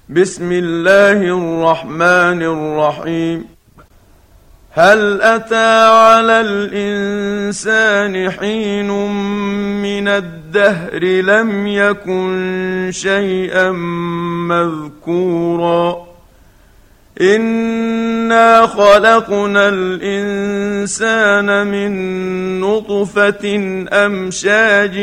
بسم الله الرحمن الرحيم. هل أتى على الإنسان حين من الدهر لم يكن شيئا مذكورا إنا خلقنا الإنسان من نطفة أمشاج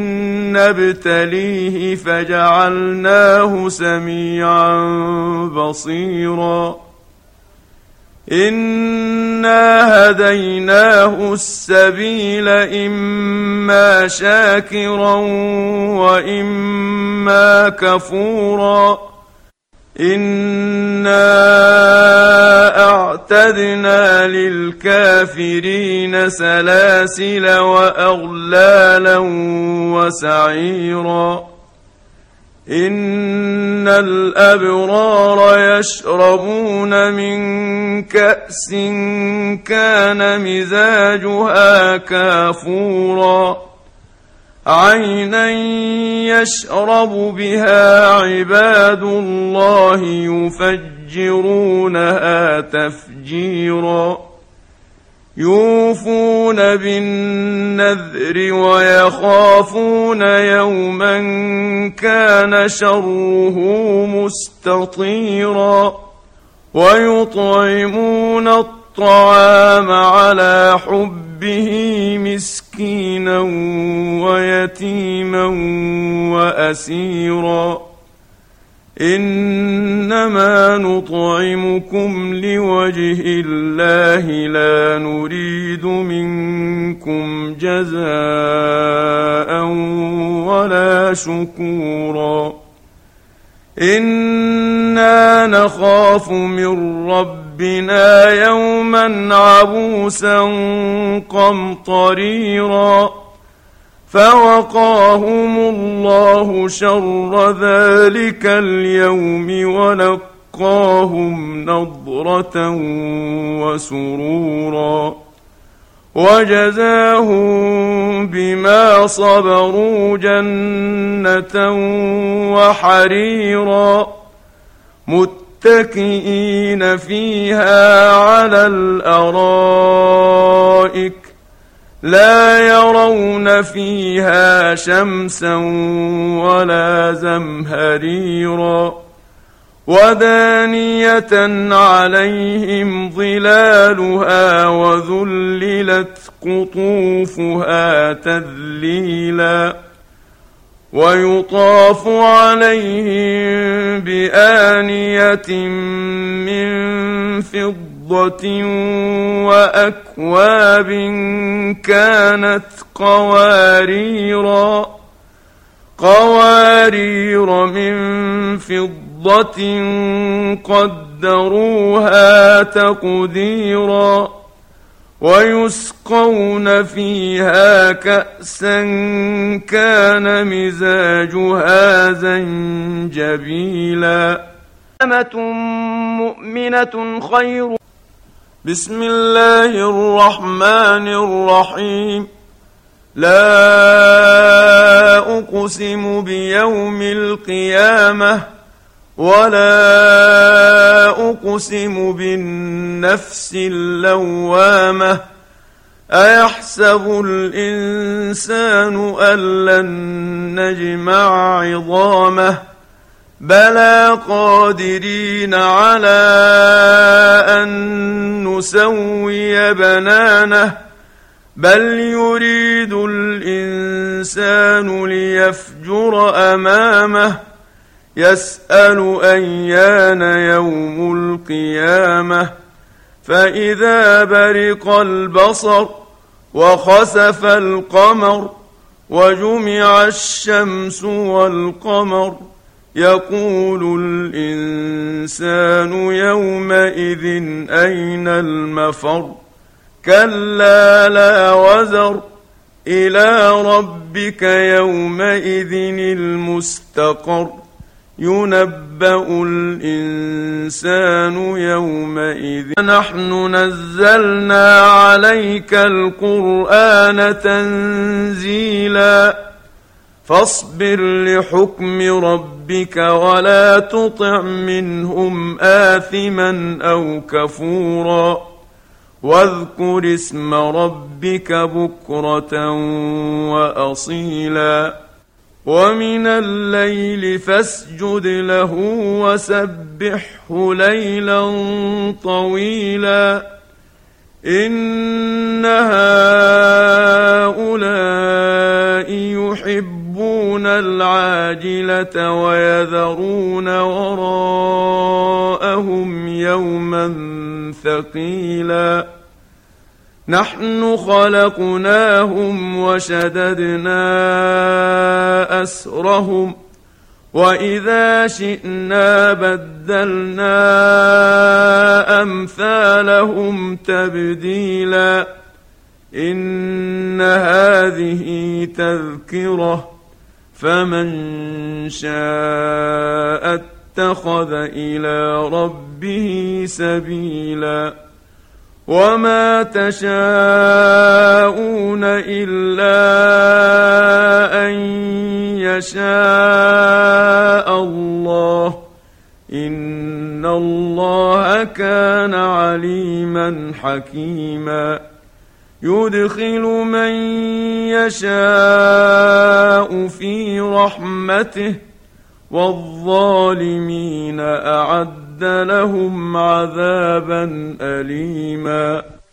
نبتليه فجعلناه سميعا بصيرا إنا هديناه السبيل إما شاكرا وإما كفورا إنا أعتدنا للكافرين سلاسل وأغلالا وسعيرا إن الأبرار يشربون من كأس كان مزاجها كافورا عينا يشرب بها عباد الله يفجرونها تفجيرا يوفون بالنذر ويخافون يوما كان شره مستطيرا ويطعمون الطعام على حبه مسكينا ويتيما وأسيرا إنما نطعمكم لوجه الله لا نريد منكم جزاء ولا شكورا إنا نخاف من ربنا يوما عبوسا قمطريرا فوقاهم الله شر ذلك اليوم ولقاهم نضرة وسرورا وجزاهم بما صبروا جنة وحريرا متكئين فيها على الأرائك لا يرون فيها شمسا ولا زمهريرا ودانية عليهم ظلالها وذللت قطوفها تذليلا ويطاف عليهم بآنية من فضة وأكواب كانت قوارير من فضة قدروها تقديرا ويسقون فيها كأسا كان مزاجها زنجبيلا أمة مؤمنة خير. بسم الله الرحمن الرحيم. لا أقسم بيوم القيامة ولا أقسم بالنفس اللوامة أيحسب الإنسان أن لن نجمع عظامه بلى قادرين على أن نسوي بنانه بل يريد الإنسان ليفجر أمامه يسأل أيان يوم القيامة فإذا برق البصر وخسف القمر وجمع الشمس والقمر يقول الإنسان يومئذ أين المفر كلا لا وزر إلى ربك يومئذ المستقر ينبأ الإنسان يومئذ نحن نزلنا عليك القرآن تنزيلا فاصبر لحكم ربك ولا تطع منهم آثما أو كفورا واذكر اسم ربك بكرة وأصيلا ومن الليل فاسجد له وسبحه ليلا طويلا إن هؤلاء يحبون العاجلة ويذرون وراءهم يوما ثقيلا نحن خلقناهم وشددنا أسرهم وإذا شئنا بدلنا أمثالهم تبديلا إن هذه تذكرة فمن شاء اتخذ إلى ربه سبيلا وما تشاءون إلا أن يشاء الله إن الله كان عليما حكيما يدخل من يشاء في رحمته والظالمين أعد لهم عذابا أليما